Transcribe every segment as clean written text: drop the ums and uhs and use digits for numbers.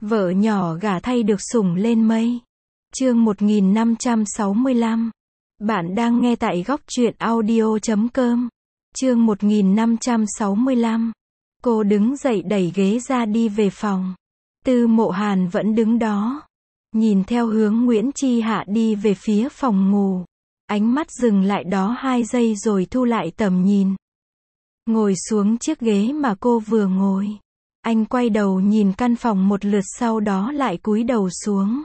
Vợ nhỏ gả thay được sủng lên mây. Chương 1565. Bạn đang nghe tại góc truyện audio.com. Chương 1565. Cô đứng dậy đẩy ghế ra đi về phòng. Tư Mộ Hàn vẫn đứng đó, nhìn theo hướng Nguyễn Chi Hạ đi về phía phòng ngủ. Ánh mắt dừng lại đó 2 giây rồi thu lại tầm nhìn. Ngồi xuống chiếc ghế mà cô vừa ngồi. Anh quay đầu nhìn căn phòng một lượt, sau đó lại cúi đầu xuống.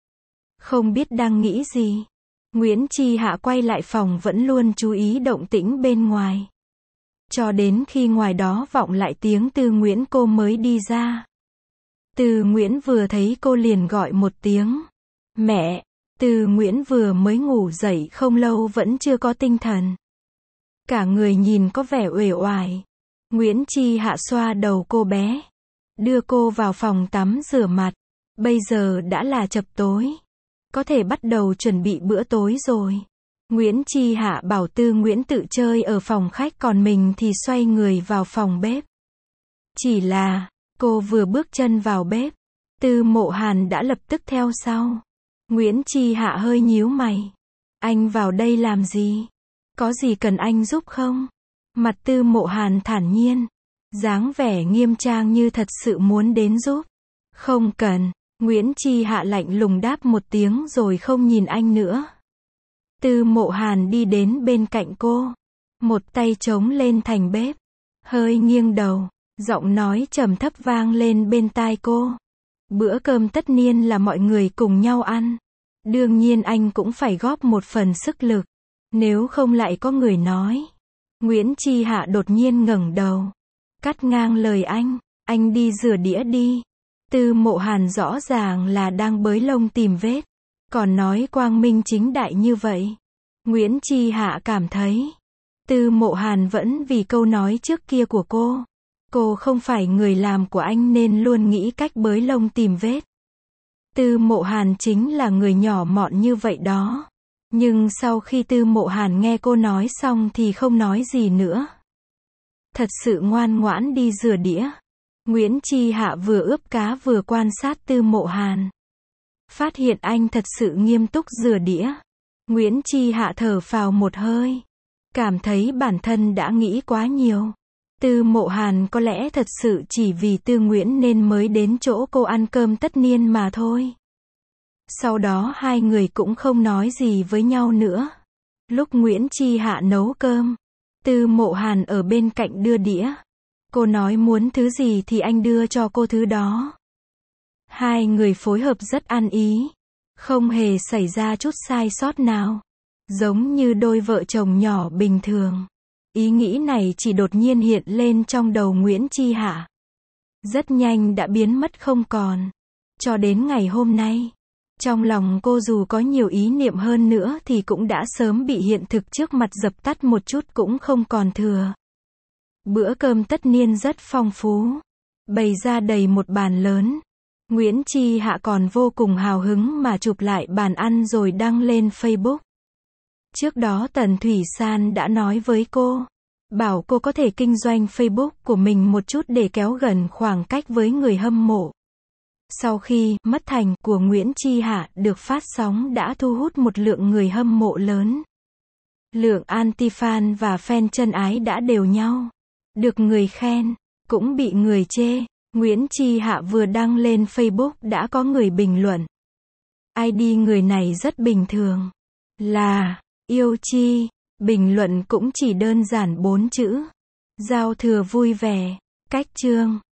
Không biết đang nghĩ gì. Nguyễn Chi Hạ quay lại phòng vẫn luôn chú ý động tĩnh bên ngoài. Cho đến khi ngoài đó vọng lại tiếng Tư Nguyễn cô mới đi ra. Tư Nguyễn vừa thấy cô liền gọi một tiếng. Mẹ. Tư Nguyễn vừa mới ngủ dậy không lâu vẫn chưa có tinh thần. Cả người nhìn có vẻ uể oải. Nguyễn Chi Hạ xoa đầu cô bé, đưa cô vào phòng tắm rửa mặt. Bây giờ đã là chập tối, có thể bắt đầu chuẩn bị bữa tối rồi. Nguyễn Chi Hạ bảo Tư Nguyễn tự chơi ở phòng khách, còn mình thì xoay người vào phòng bếp. Chỉ là, cô vừa bước chân vào bếp, Tư Mộ Hàn đã lập tức theo sau. Nguyễn Chi Hạ hơi nhíu mày. Anh vào đây làm gì? Có gì cần anh giúp không? Mặt Tư Mộ Hàn thản nhiên, dáng vẻ nghiêm trang như thật sự muốn đến giúp. Không cần. Nguyễn Chi Hạ lạnh lùng đáp một tiếng rồi không nhìn anh nữa. Tư Mộ Hàn đi đến bên cạnh cô, một tay chống lên thành bếp, hơi nghiêng đầu, giọng nói trầm thấp vang lên bên tai cô. Bữa cơm tất niên là mọi người cùng nhau ăn. Đương nhiên anh cũng phải góp một phần sức lực, nếu không lại có người nói. Nguyễn Chi Hạ đột nhiên ngẩng đầu, cắt ngang lời anh đi rửa đĩa đi. Tư Mộ Hàn rõ ràng là đang bới lông tìm vết, còn nói quang minh chính đại như vậy. Nguyễn Chi Hạ cảm thấy, Tư Mộ Hàn vẫn vì câu nói trước kia của cô không phải người làm của anh nên luôn nghĩ cách bới lông tìm vết. Tư Mộ Hàn chính là người nhỏ mọn như vậy đó. Nhưng sau khi Tư Mộ Hàn nghe cô nói xong thì không nói gì nữa. Thật sự ngoan ngoãn đi rửa đĩa. Nguyễn Chi Hạ vừa ướp cá vừa quan sát Tư Mộ Hàn. Phát hiện anh thật sự nghiêm túc rửa đĩa. Nguyễn Chi Hạ thở phào một hơi, cảm thấy bản thân đã nghĩ quá nhiều. Tư Mộ Hàn có lẽ thật sự chỉ vì Tư Nguyễn nên mới đến chỗ cô ăn cơm tất niên mà thôi. Sau đó hai người cũng không nói gì với nhau nữa. Lúc Nguyễn Chi Hạ nấu cơm, Tư Mộ Hàn ở bên cạnh đưa đĩa. Cô nói muốn thứ gì thì anh đưa cho cô thứ đó. Hai người phối hợp rất ăn ý, không hề xảy ra chút sai sót nào, giống như đôi vợ chồng nhỏ bình thường. Ý nghĩ này chỉ đột nhiên hiện lên trong đầu Nguyễn Chi Hạ, rất nhanh đã biến mất không còn. Cho đến ngày hôm nay, trong lòng cô dù có nhiều ý niệm hơn nữa thì cũng đã sớm bị hiện thực trước mặt dập tắt một chút cũng không còn thừa. Bữa cơm tất niên rất phong phú, bày ra đầy một bàn lớn. Nguyễn Chi Hạ còn vô cùng hào hứng mà chụp lại bàn ăn rồi đăng lên Facebook. Trước đó Tần Thủy San đã nói với cô, bảo cô có thể kinh doanh Facebook của mình một chút để kéo gần khoảng cách với người hâm mộ. Sau khi Mất Thành của Nguyễn Chi Hạ được phát sóng đã thu hút một lượng người hâm mộ lớn. Lượng anti-fan và fan chân ái đã đều nhau. Được người khen, cũng bị người chê. Nguyễn Chi Hạ vừa đăng lên Facebook đã có người bình luận. ID người này rất bình thường, là yêu chi. Bình luận cũng chỉ đơn giản 4 chữ. Giao thừa vui vẻ. Cách chương.